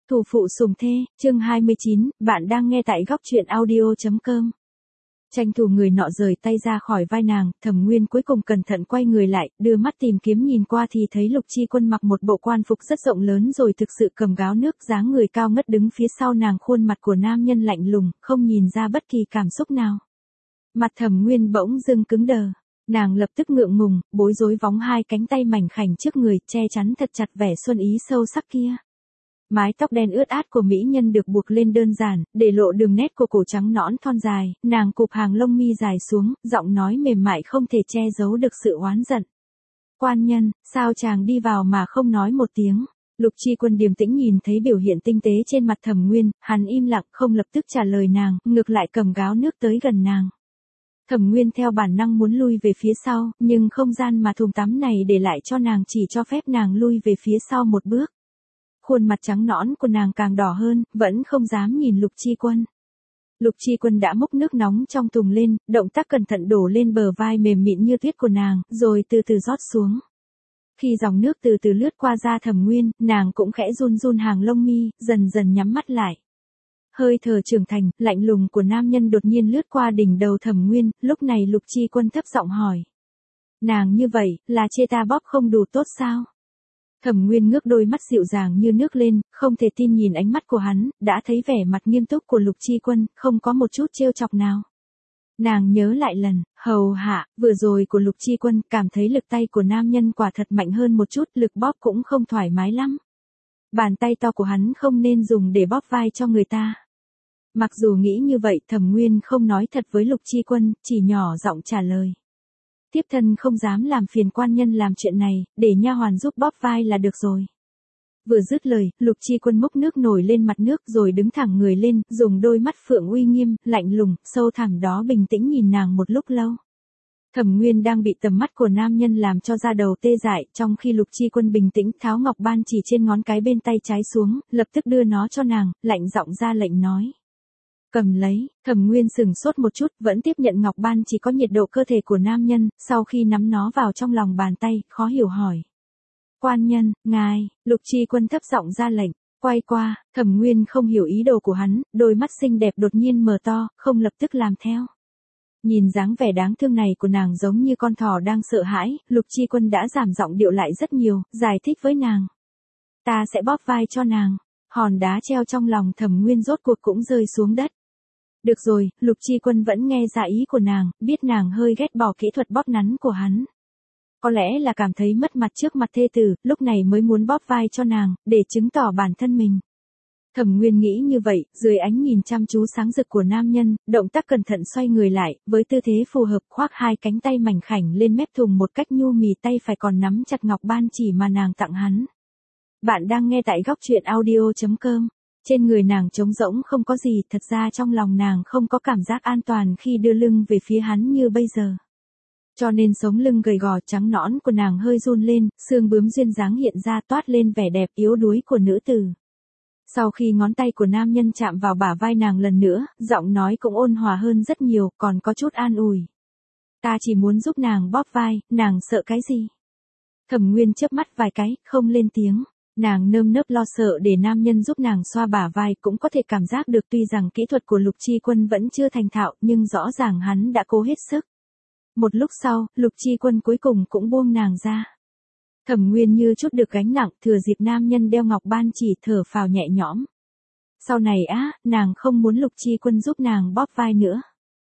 Thủ phụ sủng thê, chương 29, bạn đang nghe tại góc truyện audio.com. Tranh thủ người nọ rời tay ra khỏi vai nàng, Thẩm Nguyên cuối cùng cẩn thận quay người lại, đưa mắt tìm kiếm nhìn qua thì thấy Lục Chi Quân mặc một bộ quan phục rất rộng lớn rồi thực sự cầm gáo nước, dáng người cao ngất đứng phía sau nàng, khuôn mặt của nam nhân lạnh lùng, không nhìn ra bất kỳ cảm xúc nào. Mặt Thẩm Nguyên bỗng dưng cứng đờ. Nàng lập tức ngượng ngùng, bối rối vóng hai cánh tay mảnh khảnh trước người, che chắn thật chặt vẻ xuân ý sâu sắc kia. Mái tóc đen ướt át của mỹ nhân được buộc lên đơn giản, để lộ đường nét của cổ trắng nõn thon dài, nàng cụp hàng lông mi dài xuống, giọng nói mềm mại không thể che giấu được sự oán giận. Quan nhân, sao chàng đi vào mà không nói một tiếng? Lục Chi Quân điềm tĩnh nhìn thấy biểu hiện tinh tế trên mặt Thẩm Nguyên, hắn im lặng không lập tức trả lời nàng, ngược lại cầm gáo nước tới gần nàng. Thẩm Nguyên theo bản năng muốn lui về phía sau, nhưng không gian mà thùng tắm này để lại cho nàng chỉ cho phép nàng lui về phía sau một bước. Khuôn mặt trắng nõn của nàng càng đỏ hơn, vẫn không dám nhìn Lục Chi Quân. Lục Chi Quân đã múc nước nóng trong thùng lên, động tác cẩn thận đổ lên bờ vai mềm mịn như tuyết của nàng, rồi từ từ rót xuống. Khi dòng nước từ từ lướt qua da Thẩm Nguyên, nàng cũng khẽ run run hàng lông mi, dần dần nhắm mắt lại. Hơi thở trưởng thành, lạnh lùng của nam nhân đột nhiên lướt qua đỉnh đầu Thẩm Nguyên, lúc này Lục Chi Quân thấp giọng hỏi. Nàng như vậy, là chê ta bóp không đủ tốt sao? Thẩm Nguyên ngước đôi mắt dịu dàng như nước lên, không thể tin nhìn ánh mắt của hắn, đã thấy vẻ mặt nghiêm túc của Lục Chi Quân, không có một chút trêu chọc nào. Nàng nhớ lại lần hầu hạ vừa rồi của Lục Chi Quân, cảm thấy lực tay của nam nhân quả thật mạnh hơn một chút, lực bóp cũng không thoải mái lắm. Bàn tay to của hắn không nên dùng để bóp vai cho người ta. Mặc dù nghĩ như vậy, Thẩm Nguyên không nói thật với Lục Chi Quân, chỉ nhỏ giọng trả lời. Tiếp thân không dám làm phiền quan nhân làm chuyện này, để nha hoàn giúp bóp vai là được rồi. Vừa dứt lời, Lục Chi Quân múc nước nổi lên mặt nước rồi đứng thẳng người lên, dùng đôi mắt phượng uy nghiêm, lạnh lùng, sâu thẳm đó bình tĩnh nhìn nàng một lúc lâu. Thẩm Nguyên đang bị tầm mắt của nam nhân làm cho da đầu tê dại, trong khi Lục Chi Quân bình tĩnh tháo ngọc ban chỉ trên ngón cái bên tay trái xuống, lập tức đưa nó cho nàng, lạnh giọng ra lệnh nói. Cầm lấy. Thẩm Nguyên sừng sốt một chút, vẫn tiếp nhận ngọc ban chỉ có nhiệt độ cơ thể của nam nhân, sau khi nắm nó vào trong lòng bàn tay, khó hiểu hỏi. Quan nhân, ngài, Lục Chi Quân thấp giọng ra lệnh, quay qua, Thẩm Nguyên không hiểu ý đồ của hắn, đôi mắt xinh đẹp đột nhiên mở to, không lập tức làm theo. Nhìn dáng vẻ đáng thương này của nàng giống như con thỏ đang sợ hãi, Lục Chi Quân đã giảm giọng điệu lại rất nhiều, giải thích với nàng. Ta sẽ bóp vai cho nàng. Hòn đá treo trong lòng Thẩm Nguyên rốt cuộc cũng rơi xuống đất. Được rồi, Lục Chi Quân vẫn nghe ra ý của nàng, biết nàng hơi ghét bỏ kỹ thuật bóp nắn của hắn. Có lẽ là cảm thấy mất mặt trước mặt thê tử, lúc này mới muốn bóp vai cho nàng, để chứng tỏ bản thân mình. Thẩm Nguyên nghĩ như vậy, dưới ánh nhìn chăm chú sáng rực của nam nhân, động tác cẩn thận xoay người lại, với tư thế phù hợp khoác hai cánh tay mảnh khảnh lên mép thùng một cách nhu mì, tay phải còn nắm chặt ngọc ban chỉ mà nàng tặng hắn. Bạn đang nghe tại góc truyện audio.com. Trên người nàng trống rỗng không có gì, thật ra trong lòng nàng không có cảm giác an toàn khi đưa lưng về phía hắn như bây giờ. Cho nên sống lưng gầy gò trắng nõn của nàng hơi run lên, xương bướm duyên dáng hiện ra toát lên vẻ đẹp yếu đuối của nữ tử. Sau khi ngón tay của nam nhân chạm vào bả vai nàng lần nữa, giọng nói cũng ôn hòa hơn rất nhiều, còn có chút an ủi. Ta chỉ muốn giúp nàng bóp vai, nàng sợ cái gì? Thẩm Nguyên chớp mắt vài cái, không lên tiếng. Nàng nơm nớp lo sợ để nam nhân giúp nàng xoa bả vai, cũng có thể cảm giác được tuy rằng kỹ thuật của Lục Chi Quân vẫn chưa thành thạo, nhưng rõ ràng hắn đã cố hết sức. Một lúc sau, Lục Chi Quân cuối cùng cũng buông nàng ra. Thẩm Nguyên như chút được gánh nặng, thừa dịp nam nhân đeo ngọc ban chỉ thở phào nhẹ nhõm. Sau này nàng không muốn Lục Chi Quân giúp nàng bóp vai nữa.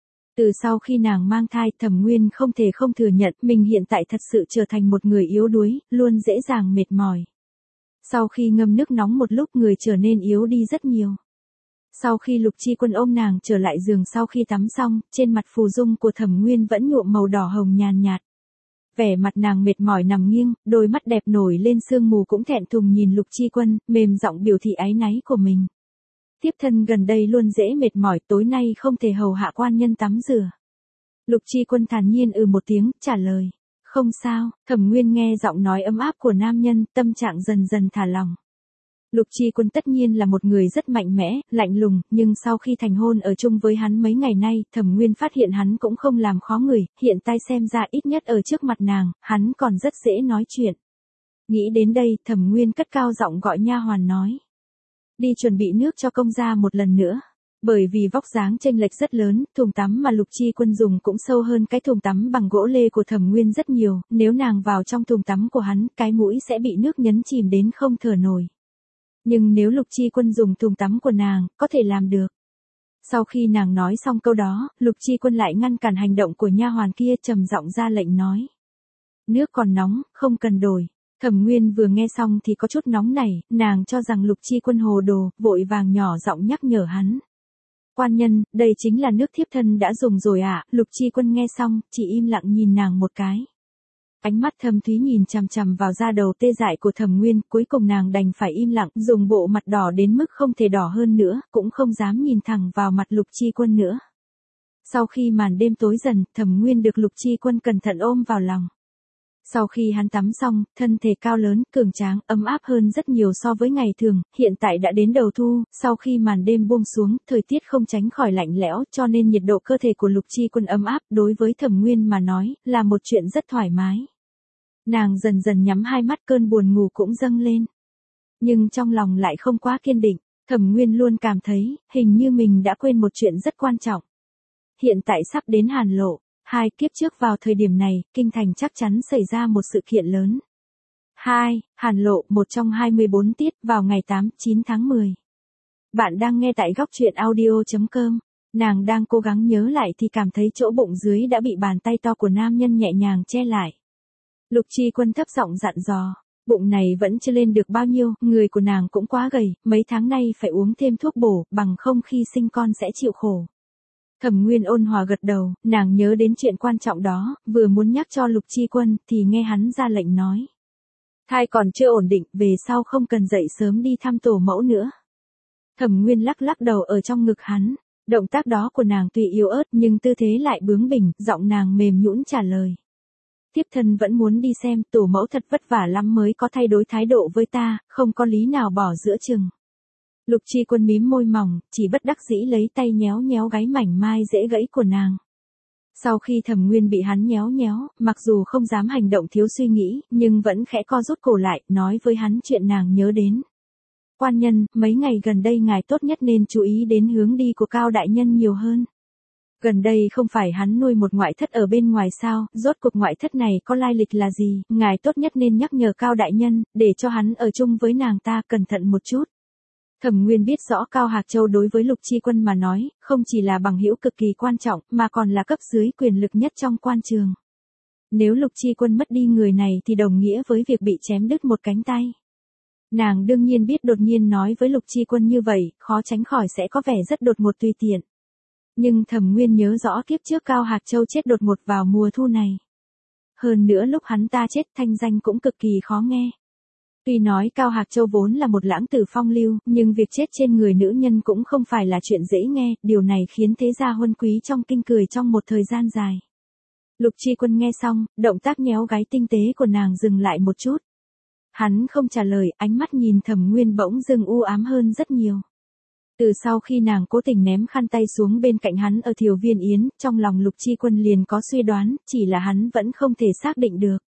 Từ sau khi nàng mang thai, Thẩm Nguyên không thể không thừa nhận mình hiện tại thật sự trở thành một người yếu đuối, luôn dễ dàng mệt mỏi. Sau khi ngâm nước nóng một lúc, người trở nên yếu đi rất nhiều. Sau khi Lục Chi Quân ôm nàng trở lại giường sau khi tắm xong, trên mặt phù dung của Thẩm Nguyên vẫn nhuộm màu đỏ hồng nhàn nhạt. Vẻ mặt nàng mệt mỏi nằm nghiêng, đôi mắt đẹp nổi lên sương mù cũng thẹn thùng nhìn Lục Chi Quân, mềm giọng biểu thị áy náy của mình. Tiếp thân gần đây luôn dễ mệt mỏi, tối nay không thể hầu hạ quan nhân tắm rửa. Lục Chi Quân thản nhiên một tiếng, trả lời. Không sao. Thẩm Nguyên nghe giọng nói ấm áp của nam nhân, tâm trạng dần dần thả lỏng. Lục Chi Quân tất nhiên là một người rất mạnh mẽ, lạnh lùng, nhưng sau khi thành hôn ở chung với hắn mấy ngày nay, Thẩm Nguyên phát hiện hắn cũng không làm khó người, hiện tại xem ra ít nhất ở trước mặt nàng, hắn còn rất dễ nói chuyện. Nghĩ đến đây, Thẩm Nguyên cất cao giọng gọi nha hoàn nói. Đi chuẩn bị nước cho công gia một lần nữa. Bởi vì vóc dáng chênh lệch rất lớn, thùng tắm mà Lục Chi Quân dùng cũng sâu hơn cái thùng tắm bằng gỗ lê của Thẩm Nguyên rất nhiều, nếu nàng vào trong thùng tắm của hắn, cái mũi sẽ bị nước nhấn chìm đến không thở nổi. Nhưng nếu Lục Chi Quân dùng thùng tắm của nàng, có thể làm được. Sau khi nàng nói xong câu đó, Lục Chi Quân lại ngăn cản hành động của nha hoàn kia, trầm giọng ra lệnh nói. Nước còn nóng, không cần đổi. Thẩm Nguyên vừa nghe xong thì có chút nóng nảy, nàng cho rằng Lục Chi Quân hồ đồ, vội vàng nhỏ giọng nhắc nhở hắn. Quan nhân, đây chính là nước thiếp thân đã dùng rồi ạ. Lục Chi Quân nghe xong, chỉ im lặng nhìn nàng một cái. Ánh mắt thâm thúy nhìn chằm chằm vào da đầu tê dại của Thẩm Nguyên, cuối cùng nàng đành phải im lặng, dùng bộ mặt đỏ đến mức không thể đỏ hơn nữa, cũng không dám nhìn thẳng vào mặt Lục Chi Quân nữa. Sau khi màn đêm tối dần, Thẩm Nguyên được Lục Chi Quân cẩn thận ôm vào lòng. Sau khi hắn tắm xong, thân thể cao lớn, cường tráng, ấm áp hơn rất nhiều so với ngày thường, hiện tại đã đến đầu thu, sau khi màn đêm buông xuống, thời tiết không tránh khỏi lạnh lẽo, cho nên nhiệt độ cơ thể của Lục Chi Quân ấm áp, đối với Thẩm Nguyên mà nói, là một chuyện rất thoải mái. Nàng dần dần nhắm hai mắt, cơn buồn ngủ cũng dâng lên. Nhưng trong lòng lại không quá kiên định, Thẩm Nguyên luôn cảm thấy, hình như mình đã quên một chuyện rất quan trọng. Hiện tại sắp đến Hàn Lộ. 2 kiếp trước vào thời điểm này, kinh thành chắc chắn xảy ra một sự kiện lớn. 2. Hàn Lộ, một trong 24 tiết, vào ngày 8-9 tháng 10. Bạn đang nghe tại góc truyện audio.com. Nàng đang cố gắng nhớ lại thì cảm thấy chỗ bụng dưới đã bị bàn tay to của nam nhân nhẹ nhàng che lại. Lục Chi Quân thấp giọng dặn dò, bụng này vẫn chưa lên được bao nhiêu, người của nàng cũng quá gầy, mấy tháng nay phải uống thêm thuốc bổ, bằng không khi sinh con sẽ chịu khổ. Thẩm Nguyên ôn hòa gật đầu, nàng nhớ đến chuyện quan trọng đó, vừa muốn nhắc cho Lục Chi Quân, thì nghe hắn ra lệnh nói. Thai còn chưa ổn định, về sau không cần dậy sớm đi thăm tổ mẫu nữa. Thẩm Nguyên lắc lắc đầu ở trong ngực hắn, động tác đó của nàng tuy yếu ớt nhưng tư thế lại bướng bỉnh, giọng nàng mềm nhũn trả lời. Thiếp thân vẫn muốn đi xem, tổ mẫu thật vất vả lắm mới có thay đổi thái độ với ta, không có lý nào bỏ giữa chừng. Lục Chi Quân mím môi mỏng, chỉ bất đắc dĩ lấy tay nhéo nhéo gáy mảnh mai dễ gãy của nàng. Sau khi Thẩm Nguyên bị hắn nhéo nhéo, mặc dù không dám hành động thiếu suy nghĩ, nhưng vẫn khẽ co rút cổ lại, nói với hắn chuyện nàng nhớ đến. Quan nhân, mấy ngày gần đây ngài tốt nhất nên chú ý đến hướng đi của Cao đại nhân nhiều hơn. Gần đây không phải hắn nuôi một ngoại thất ở bên ngoài sao, rốt cuộc ngoại thất này có lai lịch là gì, ngài tốt nhất nên nhắc nhở Cao đại nhân, để cho hắn ở chung với nàng ta cẩn thận một chút. Thẩm Nguyên biết rõ Cao Hạc Châu đối với Lục Chi Quân mà nói, không chỉ là bằng hữu cực kỳ quan trọng, mà còn là cấp dưới quyền lực nhất trong quan trường. Nếu Lục Chi Quân mất đi người này thì đồng nghĩa với việc bị chém đứt một cánh tay. Nàng đương nhiên biết đột nhiên nói với Lục Chi Quân như vậy, khó tránh khỏi sẽ có vẻ rất đột ngột tùy tiện. Nhưng Thẩm Nguyên nhớ rõ kiếp trước Cao Hạc Châu chết đột ngột vào mùa thu này. Hơn nữa lúc hắn ta chết thanh danh cũng cực kỳ khó nghe. Tuy nói Cao Hạc Châu vốn là một lãng tử phong lưu, nhưng việc chết trên người nữ nhân cũng không phải là chuyện dễ nghe, điều này khiến thế gia huân quý trong kinh cười trong một thời gian dài. Lục Chi Quân nghe xong, động tác nhéo gáy tinh tế của nàng dừng lại một chút. Hắn không trả lời, ánh mắt nhìn Thẩm Nguyên bỗng dưng u ám hơn rất nhiều. Từ sau khi nàng cố tình ném khăn tay xuống bên cạnh hắn ở Thiều Viên Yến, trong lòng Lục Chi Quân liền có suy đoán, chỉ là hắn vẫn không thể xác định được.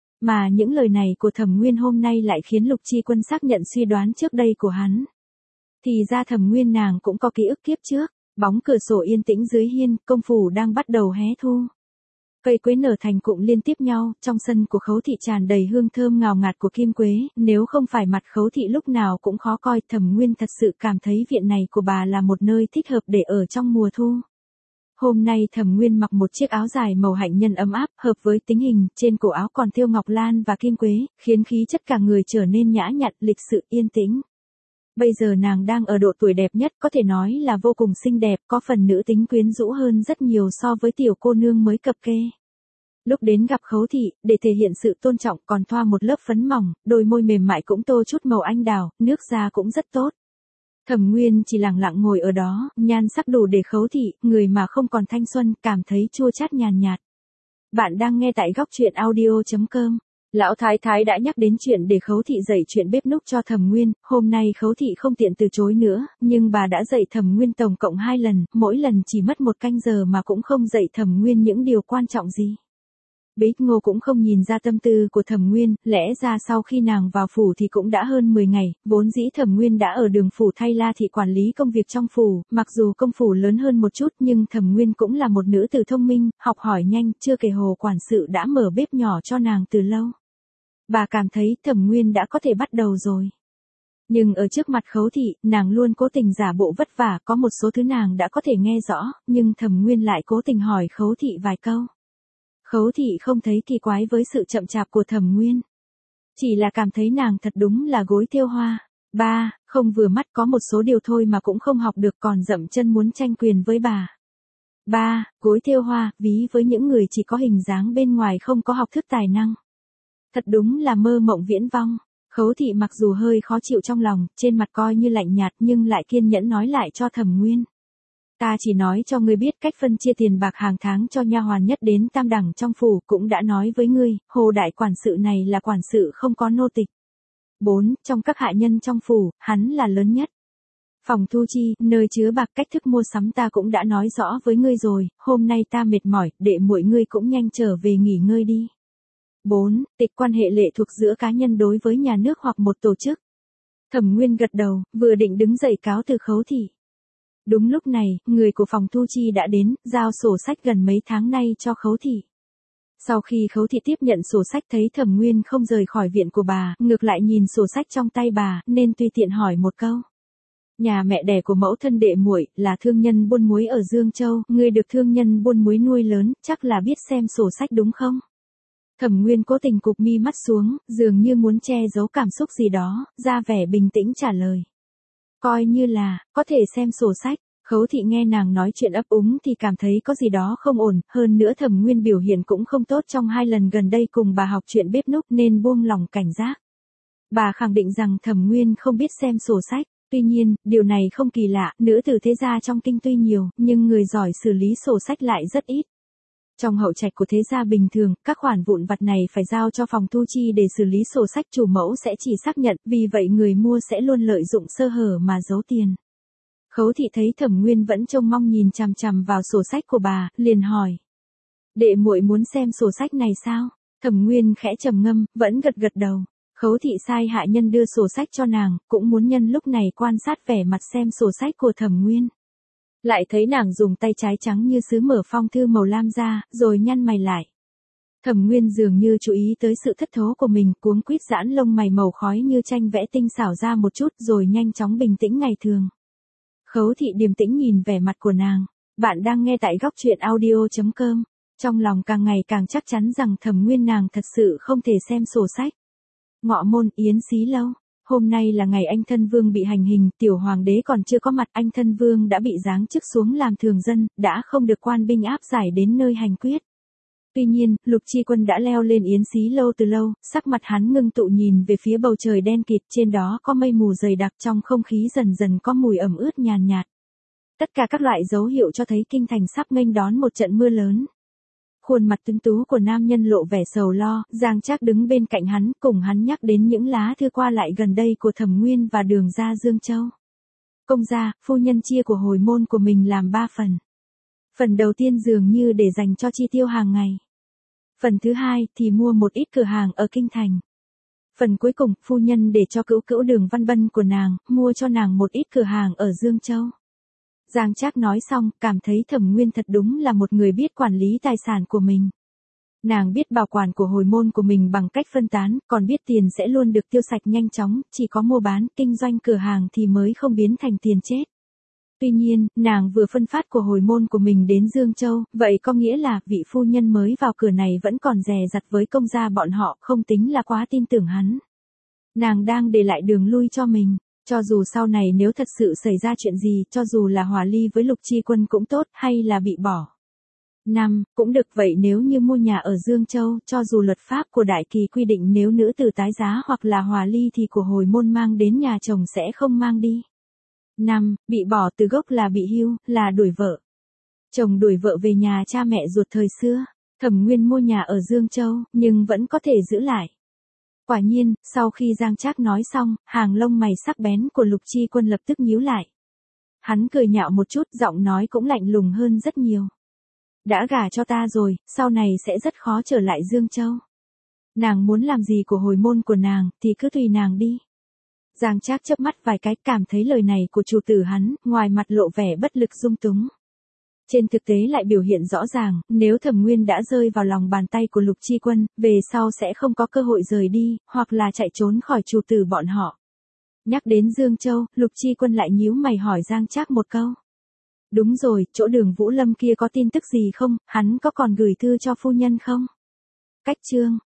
Mà những lời này của Thẩm Nguyên hôm nay lại khiến Lục Chi Quân xác nhận suy đoán trước đây của hắn. Thì ra Thẩm Nguyên nàng cũng có ký ức kiếp trước, bóng cửa sổ yên tĩnh dưới hiên, công phủ đang bắt đầu hé thu. Cây quế nở thành cụm liên tiếp nhau, trong sân của Khấu thị tràn đầy hương thơm ngào ngạt của kim quế, nếu không phải mặt Khấu thị lúc nào cũng khó coi, Thẩm Nguyên thật sự cảm thấy viện này của bà là một nơi thích hợp để ở trong mùa thu. Hôm nay Thẩm Nguyên mặc một chiếc áo dài màu hạnh nhân ấm áp, hợp với tính hình, trên cổ áo còn thêu ngọc lan và kim quế, khiến khí chất cả người trở nên nhã nhặn, lịch sự, yên tĩnh. Bây giờ nàng đang ở độ tuổi đẹp nhất, có thể nói là vô cùng xinh đẹp, có phần nữ tính quyến rũ hơn rất nhiều so với tiểu cô nương mới cập kê. Lúc đến gặp Khấu thị, để thể hiện sự tôn trọng còn thoa một lớp phấn mỏng, đôi môi mềm mại cũng tô chút màu anh đào, nước da cũng rất tốt. Thẩm Nguyên chỉ lặng lặng ngồi ở đó, nhan sắc đủ để Khấu thị, người mà không còn thanh xuân, cảm thấy chua chát nhàn nhạt. Bạn đang nghe tại góc truyện audio.com. Lão Thái Thái đã nhắc đến chuyện để Khấu thị dạy chuyện bếp núc cho Thẩm Nguyên, hôm nay Khấu thị không tiện từ chối nữa, nhưng bà đã dạy Thẩm Nguyên tổng cộng 2 lần, mỗi lần chỉ mất 1 canh giờ mà cũng không dạy Thẩm Nguyên những điều quan trọng gì. Bích Ngô cũng không nhìn ra tâm tư của Thẩm Nguyên, lẽ ra sau khi nàng vào phủ thì cũng đã hơn 10 ngày, vốn dĩ Thẩm Nguyên đã ở Đường phủ thay La thị quản lý công việc trong phủ, mặc dù công phủ lớn hơn một chút nhưng Thẩm Nguyên cũng là một nữ tử thông minh, học hỏi nhanh, chưa kể Hồ quản sự đã mở bếp nhỏ cho nàng từ lâu. Bà cảm thấy Thẩm Nguyên đã có thể bắt đầu rồi. Nhưng ở trước mặt Khấu thị, nàng luôn cố tình giả bộ vất vả, có một số thứ nàng đã có thể nghe rõ, nhưng Thẩm Nguyên lại cố tình hỏi Khấu thị vài câu. Khấu thị không thấy kỳ quái với sự chậm chạp của Thẩm Nguyên. Chỉ là cảm thấy nàng thật đúng là gối thêu hoa. Ba, không vừa mắt có một số điều thôi mà cũng không học được còn dậm chân muốn tranh quyền với bà. Ba, gối thêu hoa, ví với những người chỉ có hình dáng bên ngoài không có học thức tài năng. Thật đúng là mơ mộng viễn vong. Khấu thị mặc dù hơi khó chịu trong lòng, trên mặt coi như lạnh nhạt nhưng lại kiên nhẫn nói lại cho Thẩm Nguyên. Ta chỉ nói cho ngươi biết cách phân chia tiền bạc hàng tháng cho nha hoàn nhất đến tam đẳng trong phủ, cũng đã nói với ngươi, Hồ đại quản sự này là quản sự không có nô tịch. 4. Trong các hạ nhân trong phủ, hắn là lớn nhất. Phòng thu chi, nơi chứa bạc cách thức mua sắm ta cũng đã nói rõ với ngươi rồi, hôm nay ta mệt mỏi, đệ muội ngươi cũng nhanh trở về nghỉ ngơi đi. 4. Tịch quan hệ lệ thuộc giữa cá nhân đối với nhà nước hoặc một tổ chức. Thẩm Nguyên gật đầu, vừa định đứng dậy cáo từ Khấu thị. Đúng lúc này, người của phòng thu chi đã đến, giao sổ sách gần mấy tháng nay cho Khấu thị. Sau khi Khấu thị tiếp nhận sổ sách thấy Thẩm Nguyên không rời khỏi viện của bà, ngược lại nhìn sổ sách trong tay bà, nên tùy tiện hỏi một câu. Nhà mẹ đẻ của mẫu thân đệ muội là thương nhân buôn muối ở Dương Châu, ngươi được thương nhân buôn muối nuôi lớn, chắc là biết xem sổ sách đúng không? Thẩm Nguyên cố tình cụp mi mắt xuống, dường như muốn che giấu cảm xúc gì đó, ra vẻ bình tĩnh trả lời. Coi như là, có thể xem sổ sách. Khấu thị nghe nàng nói chuyện ấp úng thì cảm thấy có gì đó không ổn, hơn nữa Thẩm Nguyên biểu hiện cũng không tốt trong 2 lần gần đây cùng bà học chuyện bếp núc nên buông lòng cảnh giác. Bà khẳng định rằng Thẩm Nguyên không biết xem sổ sách, tuy nhiên, điều này không kỳ lạ, nữ tử thế gia trong kinh tuy nhiều, nhưng người giỏi xử lý sổ sách lại rất ít. Trong hậu trạch của thế gia bình thường, các khoản vụn vặt này phải giao cho phòng thu chi để xử lý sổ sách, chủ mẫu sẽ chỉ xác nhận, vì vậy người mua sẽ luôn lợi dụng sơ hở mà giấu tiền. Khấu thị thấy Thẩm Nguyên vẫn trông mong nhìn chằm chằm vào sổ sách của bà, liền hỏi. Đệ muội muốn xem sổ sách này sao? Thẩm Nguyên khẽ trầm ngâm, vẫn gật gật đầu. Khấu thị sai hạ nhân đưa sổ sách cho nàng, cũng muốn nhân lúc này quan sát vẻ mặt xem sổ sách của Thẩm Nguyên. Lại thấy nàng dùng tay trái trắng như sứ mở phong thư màu lam ra, rồi nhăn mày lại. Thẩm Nguyên dường như chú ý tới sự thất thố của mình, cuống quýt giãn lông mày màu khói như tranh vẽ tinh xảo ra một chút rồi nhanh chóng bình tĩnh ngày thường. Khấu thị điềm tĩnh nhìn vẻ mặt của nàng. Bạn đang nghe tại góc truyện audio.com. Trong lòng càng ngày càng chắc chắn rằng Thẩm Nguyên nàng thật sự không thể xem sổ sách. Ngọ môn yến xí lâu. Hôm nay là ngày anh thân vương bị hành hình, tiểu hoàng đế còn chưa có mặt, anh thân vương đã bị giáng chức xuống làm thường dân, đã không được quan binh áp giải đến nơi hành quyết. Tuy nhiên, Lục Chi Quân đã leo lên yến xí lâu từ lâu, sắc mặt hắn ngưng tụ nhìn về phía bầu trời đen kịt, trên đó có mây mù dày đặc, trong không khí dần dần có mùi ẩm ướt nhàn nhạt. Tất cả các loại dấu hiệu cho thấy kinh thành sắp nghênh đón một trận mưa lớn. Khuôn mặt tuấn tú của nam nhân lộ vẻ sầu lo, Giang Trác đứng bên cạnh hắn, cùng hắn nhắc đến những lá thư qua lại gần đây của Thẩm Nguyên và Đường gia Dương Châu. Công gia, phu nhân chia của hồi môn của mình làm 3 phần. Phần đầu tiên dường như để dành cho chi tiêu hàng ngày. Phần thứ hai thì mua một ít cửa hàng ở kinh thành. Phần cuối cùng, phu nhân để cho cữu cữu Đường Văn Bân của nàng, mua cho nàng một ít cửa hàng ở Dương Châu. Giang Trác nói xong, cảm thấy Thẩm Nguyên thật đúng là một người biết quản lý tài sản của mình. Nàng biết bảo quản của hồi môn của mình bằng cách phân tán, còn biết tiền sẽ luôn được tiêu sạch nhanh chóng, chỉ có mua bán, kinh doanh cửa hàng thì mới không biến thành tiền chết. Tuy nhiên, nàng vừa phân phát của hồi môn của mình đến Dương Châu, vậy có nghĩa là vị phu nhân mới vào cửa này vẫn còn dè dặt với công gia bọn họ, không tính là quá tin tưởng hắn. Nàng đang để lại đường lui cho mình. Cho dù sau này nếu thật sự xảy ra chuyện gì, cho dù là hòa ly với Lục Chi Quân cũng tốt, hay là bị bỏ. 5. Cũng được, vậy nếu như mua nhà ở Dương Châu, cho dù luật pháp của Đại Kỳ quy định nếu nữ tử tái giá hoặc là hòa ly thì của hồi môn mang đến nhà chồng sẽ không mang đi. 5. Bị bỏ từ gốc là bị hưu, là đuổi vợ. Chồng đuổi vợ về nhà cha mẹ ruột thời xưa. Thẩm Nguyên mua nhà ở Dương Châu, nhưng vẫn có thể giữ lại. Quả nhiên, sau khi Giang Trác nói xong, hàng lông mày sắc bén của Lục Chi Quân lập tức nhíu lại. Hắn cười nhạo một chút, giọng nói cũng lạnh lùng hơn rất nhiều. Đã gả cho ta rồi, sau này sẽ rất khó trở lại Dương Châu. Nàng muốn làm gì của hồi môn của nàng, thì cứ tùy nàng đi. Giang Trác chớp mắt vài cái, cảm thấy lời này của chủ tử hắn, ngoài mặt lộ vẻ bất lực dung túng. Trên thực tế lại biểu hiện rõ ràng, nếu Thẩm Nguyên đã rơi vào lòng bàn tay của Lục Chi Quân, về sau sẽ không có cơ hội rời đi, hoặc là chạy trốn khỏi chủ tử bọn họ. Nhắc đến Dương Châu, Lục Chi Quân lại nhíu mày hỏi Giang Trác một câu. Đúng rồi, chỗ Đường Vũ Lâm kia có tin tức gì không, hắn có còn gửi thư cho phu nhân không? Cách chương